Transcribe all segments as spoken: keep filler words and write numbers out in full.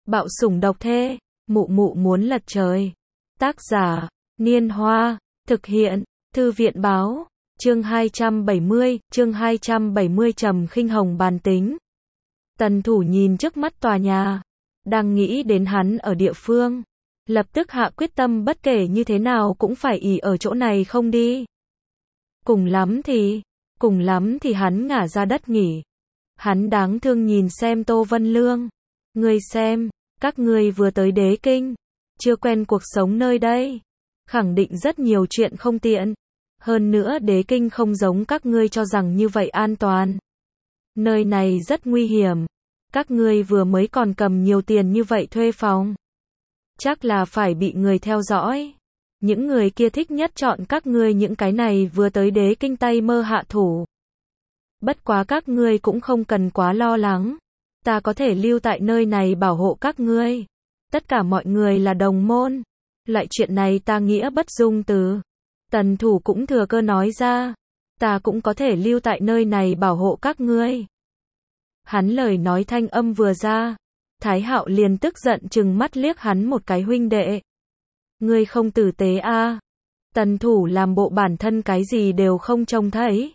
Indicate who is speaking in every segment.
Speaker 1: Bạo sủng độc thê, mụ mụ muốn lật trời. Tác giả, Niên Hoa, thực hiện, Thư viện báo, chương hai trăm bảy mươi, chương hai trăm bảy mươi Trầm Khinh Hồng bàn tính. Tần Thủ nhìn trước mắt tòa nhà, đang nghĩ đến hắn ở địa phương, lập tức hạ quyết tâm bất kể như thế nào cũng phải ỷ ở chỗ này không đi. Cùng lắm thì, cùng lắm thì hắn ngả ra đất nghỉ. Hắn đáng thương nhìn xem Tô Vân Lương. Ngươi xem, các ngươi vừa tới Đế Kinh, chưa quen cuộc sống nơi đây, khẳng định rất nhiều chuyện không tiện. Hơn nữa Đế Kinh không giống các ngươi cho rằng như vậy an toàn. Nơi này rất nguy hiểm. Các ngươi vừa mới còn cầm nhiều tiền như vậy thuê phòng, chắc là phải bị người theo dõi. Những người kia thích nhất chọn các ngươi những cái này vừa tới Đế Kinh tay mơ hạ thủ. Bất quá các ngươi cũng không cần quá lo lắng. Ta có thể lưu tại nơi này bảo hộ các ngươi. Tất cả mọi người là đồng môn. Loại chuyện này ta nghĩa bất dung từ. Tần Thủ cũng thừa cơ nói ra. Ta cũng có thể lưu tại nơi này bảo hộ các ngươi. Hắn lời nói thanh âm vừa ra, Thái Hạo liền tức giận trừng mắt liếc hắn một cái huynh đệ. Ngươi không tử tế a. À. Tần Thủ làm bộ bản thân cái gì đều không trông thấy.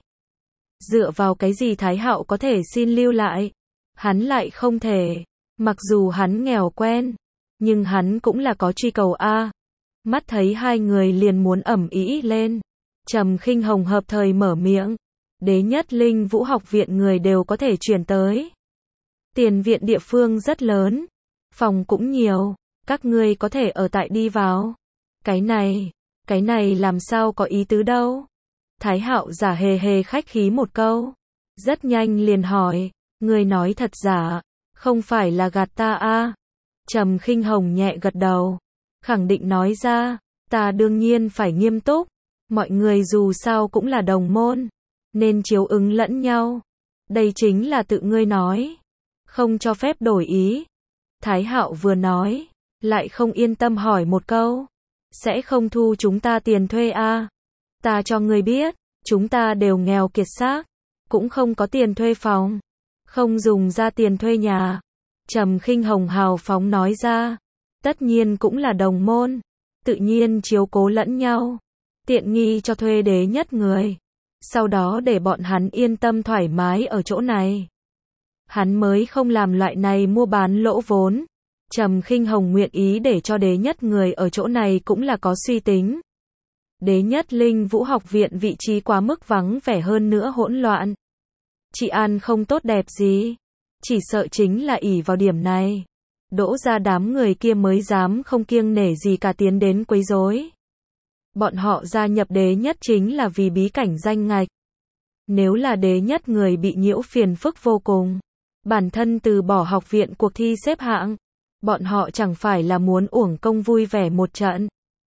Speaker 1: Dựa vào cái gì Thái Hạo có thể xin lưu lại, hắn lại không thể. Mặc dù hắn nghèo quen, nhưng hắn cũng là có truy cầu a. À. Mắt thấy hai người liền muốn ầm ĩ lên, Trầm Khinh Hồng hợp thời mở miệng. Đế Nhất Linh Vũ học viện người đều có thể chuyển tới. Tiền viện địa phương rất lớn, phòng cũng nhiều, các ngươi có thể ở tại đi vào. Cái này, cái này làm sao có ý tứ đâu. Thái Hạo giả hề hề khách khí một câu, rất nhanh liền hỏi, ngươi nói thật giả, không phải là gạt ta a? À? Trầm Khinh Hồng nhẹ gật đầu, khẳng định nói ra, ta đương nhiên phải nghiêm túc, mọi người dù sao cũng là đồng môn, nên chiếu ứng lẫn nhau. Đây chính là tự ngươi nói, không cho phép đổi ý. Thái Hạo vừa nói, lại không yên tâm hỏi một câu, sẽ không thu chúng ta tiền thuê a? À? Ta cho ngươi biết, chúng ta đều nghèo kiệt xác, cũng không có tiền thuê phòng, không dùng ra tiền thuê nhà. Trầm Khinh Hồng hào phóng nói ra, tất nhiên cũng là đồng môn, tự nhiên chiếu cố lẫn nhau, tiện nghi cho thuê đế nhất người, sau đó để bọn hắn yên tâm thoải mái ở chỗ này. Hắn mới không làm loại này mua bán lỗ vốn. Trầm Khinh Hồng nguyện ý để cho đế nhất người ở chỗ này cũng là có suy tính. Đế Nhất Linh Vũ học viện vị trí quá mức vắng vẻ hơn nữa hỗn loạn. Trị an không tốt đẹp gì. Chỉ sợ chính là ỷ vào điểm này, đỗ ra đám người kia mới dám không kiêng nể gì cả tiến đến quấy rối. Bọn họ gia nhập đế nhất chính là vì bí cảnh danh ngạch. Nếu là đế nhất người bị nhiễu phiền phức vô cùng, bản thân từ bỏ học viện cuộc thi xếp hạng, bọn họ chẳng phải là muốn uổng công vui vẻ một trận.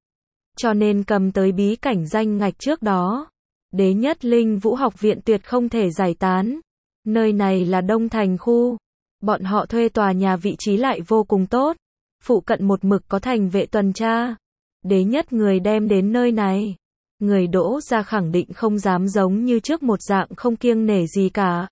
Speaker 1: Cho nên cầm tới bí cảnh danh ngạch trước đó, Đế Nhất Linh Vũ học viện tuyệt không thể giải tán. Nơi này là Đông Thành khu, bọn họ thuê tòa nhà vị trí lại vô cùng tốt, phụ cận một mực có thành vệ tuần tra. Đế nhất người đem đến nơi này, người đỗ ra khẳng định không dám giống như trước một dạng không kiêng nể gì cả.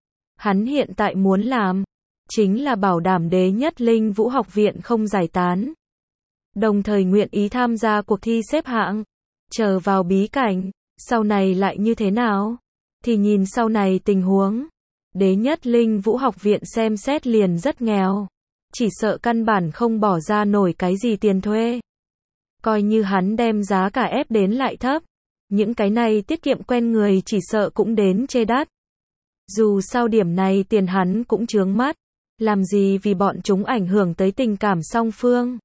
Speaker 1: Hắn hiện tại muốn làm, chính là bảo đảm Đế Nhất Linh Vũ học viện không giải tán. Đồng thời nguyện ý tham gia cuộc thi xếp hạng, chờ vào bí cảnh, sau này lại như thế nào? Thì nhìn sau này tình huống. Đế Nhất Linh Vũ học viện xem xét liền rất nghèo, chỉ sợ căn bản không bỏ ra nổi cái gì tiền thuê. Coi như hắn đem giá cả ép đến lại thấp, những cái này tiết kiệm quen người chỉ sợ cũng đến chê đắt. Dù sao điểm này tiền hắn cũng chướng mắt, làm gì vì bọn chúng ảnh hưởng tới tình cảm song phương.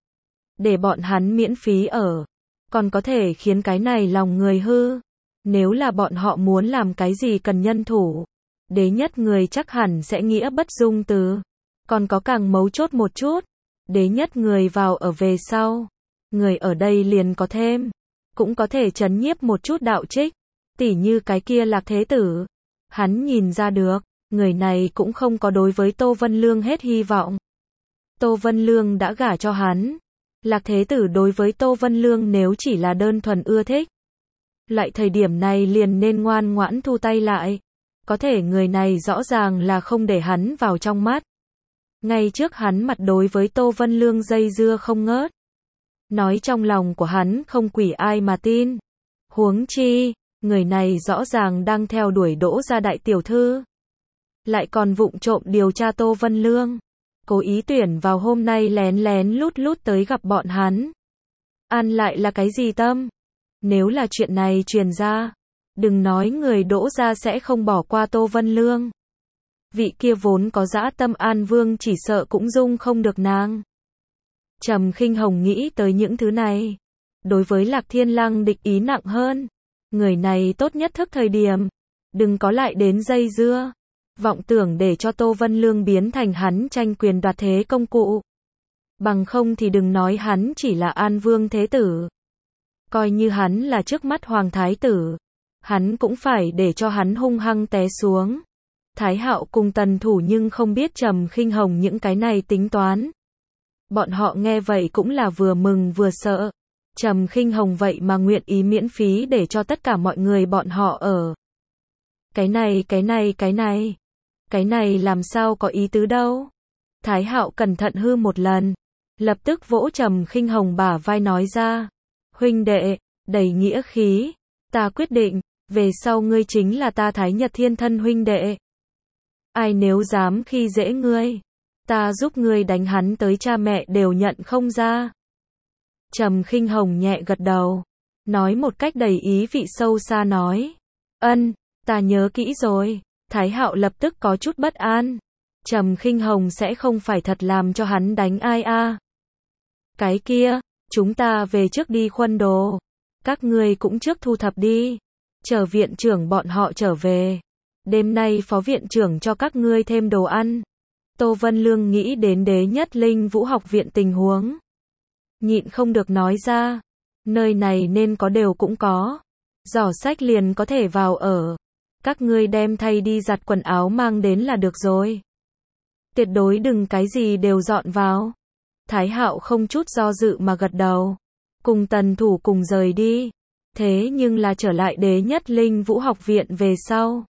Speaker 1: Để bọn hắn miễn phí ở, còn có thể khiến cái này lòng người hư. Nếu là bọn họ muốn làm cái gì cần nhân thủ, đế nhất người chắc hẳn sẽ nghĩa bất dung từ. Còn có càng mấu chốt một chút, đế nhất người vào ở về sau, người ở đây liền có thêm, cũng có thể trấn nhiếp một chút đạo trích, tỉ như cái kia Lạc Thế Tử. Hắn nhìn ra được, người này cũng không có đối với Tô Vân Lương hết hy vọng. Tô Vân Lương đã gả cho hắn. Lạc Thế Tử đối với Tô Vân Lương nếu chỉ là đơn thuần ưa thích, lại thời điểm này liền nên ngoan ngoãn thu tay lại. Có thể người này rõ ràng là không để hắn vào trong mắt. Ngay trước hắn mặt đối với Tô Vân Lương dây dưa không ngớt. Nói trong lòng của hắn không quỷ ai mà tin. Huống chi, người này rõ ràng đang theo đuổi Đỗ gia đại tiểu thư. Lại còn vụng trộm điều tra Tô Vân Lương. Cố ý tuyển vào hôm nay lén lén lút lút tới gặp bọn hắn. Ăn lại là cái gì tâm? Nếu là chuyện này truyền ra, đừng nói người Đỗ gia sẽ không bỏ qua Tô Vân Lương. Vị kia vốn có dã tâm An Vương chỉ sợ cũng dung không được nàng. Trầm Khinh Hồng nghĩ tới những thứ này. Đối với Lạc Thiên Lăng địch ý nặng hơn. Người này tốt nhất thức thời điểm. Đừng có lại đến dây dưa. Vọng tưởng để cho Tô Vân Lương biến thành hắn tranh quyền đoạt thế công cụ. Bằng không thì đừng nói hắn chỉ là An Vương thế tử. Coi như hắn là trước mắt Hoàng Thái tử. Hắn cũng phải để cho hắn hung hăng té xuống. Thái Hạo cùng Tần Thủ nhưng không biết Trầm Khinh Hồng những cái này tính toán. Bọn họ nghe vậy cũng là vừa mừng vừa sợ. Trầm Khinh Hồng vậy mà nguyện ý miễn phí để cho tất cả mọi người bọn họ ở. Cái này, cái này, cái này. Cái này làm sao có ý tứ đâu. Thái Hạo cẩn thận hư một lần. Lập tức vỗ Trầm Khinh Hồng bả vai nói ra. Huynh đệ, đầy nghĩa khí. Ta quyết định, về sau ngươi chính là ta Thái Nhật Thiên thân huynh đệ. Ai nếu dám khi dễ ngươi, ta giúp ngươi đánh hắn tới cha mẹ đều nhận không ra. Trầm Khinh Hồng nhẹ gật đầu, nói một cách đầy ý vị sâu xa nói. Ân, ta nhớ kỹ rồi. Thái Hạo lập tức có chút bất an. Trầm Khinh Hồng sẽ không phải thật làm cho hắn đánh ai a? À? Cái kia, chúng ta về trước đi khuân đồ. Các ngươi cũng trước thu thập đi. Chờ viện trưởng bọn họ trở về. Đêm nay phó viện trưởng cho các ngươi thêm đồ ăn. Tô Vân Lương nghĩ đến Đế Nhất Linh Vũ học viện tình huống. Nhịn không được nói ra. Nơi này nên có đều cũng có. Giỏ sách liền có thể vào ở. Các ngươi đem thay đi giặt quần áo mang đến là được rồi. Tuyệt đối đừng cái gì đều dọn vào. Thái Hạo không chút do dự mà gật đầu. Cùng Tần Thủ cùng rời đi. Thế nhưng là trở lại Đế Nhất Linh Vũ học viện về sau.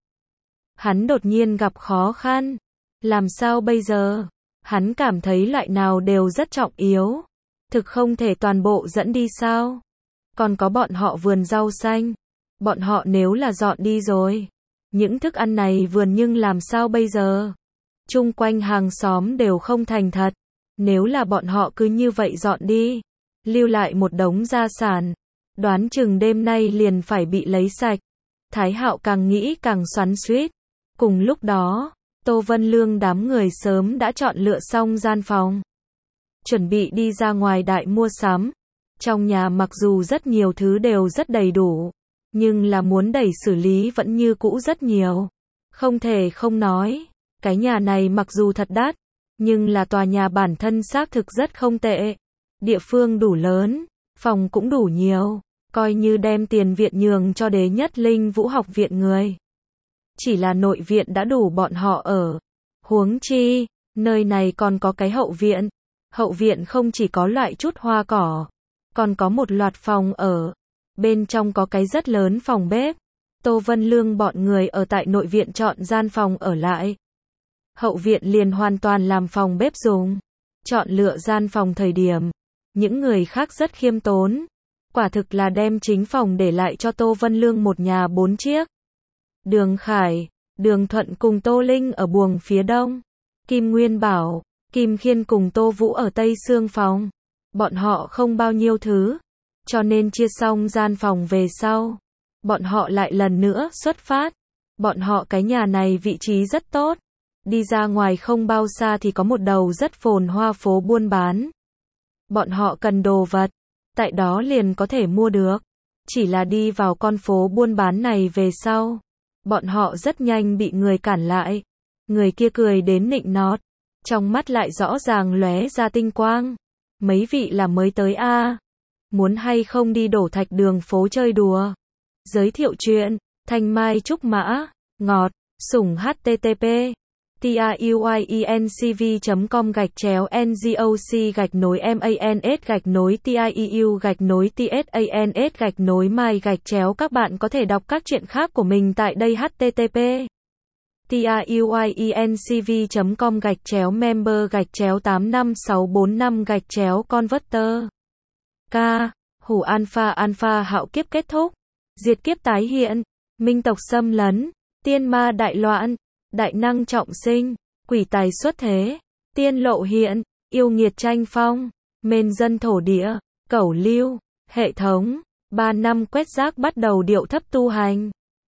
Speaker 1: Hắn đột nhiên gặp khó khăn. Làm sao bây giờ? Hắn cảm thấy loại nào đều rất trọng yếu. Thực không thể toàn bộ dẫn đi sao? Còn có bọn họ vườn rau xanh. Bọn họ nếu là dọn đi rồi. Những thức ăn này vườn nhưng làm sao bây giờ? Chung quanh hàng xóm đều không thành thật. Nếu là bọn họ cứ như vậy dọn đi. Lưu lại một đống gia sản. Đoán chừng đêm nay liền phải bị lấy sạch. Thái Hạo càng nghĩ càng xoắn xuýt. Cùng lúc đó, Tô Vân Lương đám người sớm đã chọn lựa xong gian phòng. Chuẩn bị đi ra ngoài đại mua sắm. Trong nhà mặc dù rất nhiều thứ đều rất đầy đủ. Nhưng là muốn đẩy xử lý vẫn như cũ rất nhiều. Không thể không nói. Cái nhà này mặc dù thật đắt. Nhưng là tòa nhà bản thân xác thực rất không tệ. Địa phương đủ lớn. Phòng cũng đủ nhiều. Coi như đem tiền viện nhường cho Đế Nhất Linh Vũ học viện người. Chỉ là nội viện đã đủ bọn họ ở. Huống chi, nơi này còn có cái hậu viện. Hậu viện không chỉ có loại chút hoa cỏ. Còn có một loạt phòng ở. Bên trong có cái rất lớn phòng bếp. Tô Vân Lương bọn người ở tại nội viện chọn gian phòng ở lại. Hậu viện liền hoàn toàn làm phòng bếp dùng. Chọn lựa gian phòng thời điểm. Những người khác rất khiêm tốn. Quả thực là đem chính phòng để lại cho Tô Vân Lương một nhà bốn chiếc. Đường Khải, Đường Thuận cùng Tô Linh ở buồng phía đông. Kim Nguyên Bảo, Kim Khiên cùng Tô Vũ ở tây xương phòng. Bọn họ không bao nhiêu thứ. Cho nên chia xong gian phòng về sau. Bọn họ lại lần nữa xuất phát. Bọn họ cái nhà này vị trí rất tốt. Đi ra ngoài không bao xa thì có một đầu rất phồn hoa phố buôn bán. Bọn họ cần đồ vật. Tại đó liền có thể mua được. Chỉ là đi vào con phố buôn bán này về sau. Bọn họ rất nhanh bị người cản lại. Người kia cười đến nịnh nọt. Trong mắt lại rõ ràng lóe ra tinh quang. Mấy vị là mới tới a à? Muốn hay không đi đổ thạch đường phố chơi đùa? Giới thiệu chuyện. Thanh Mai Trúc Mã. Ngọt. Sủng hát tê tê pê. tiuyencv chấm com gạch chéo ngoc gạch nối mans gạch nối tieu gạch nối tsans gạch nối mai gạch chéo. Các bạn có thể đọc các truyện khác của mình tại đây. H T T P tiuyiencv.com gạch chéo member gạch chéo tám năm sáu bốn năm gạch chéo converter. K. Hủ alpha alpha hạo kiếp kết thúc. Diệt kiếp tái hiện. Minh tộc xâm lấn. Tiên ma đại loạn. Đại năng trọng sinh. Quỷ tài xuất thế. Tiên lộ hiện. Yêu nghiệt tranh phong. Mền dân thổ địa. Cẩu lưu. Hệ thống. Ba năm quét rác bắt đầu điệu thấp tu hành.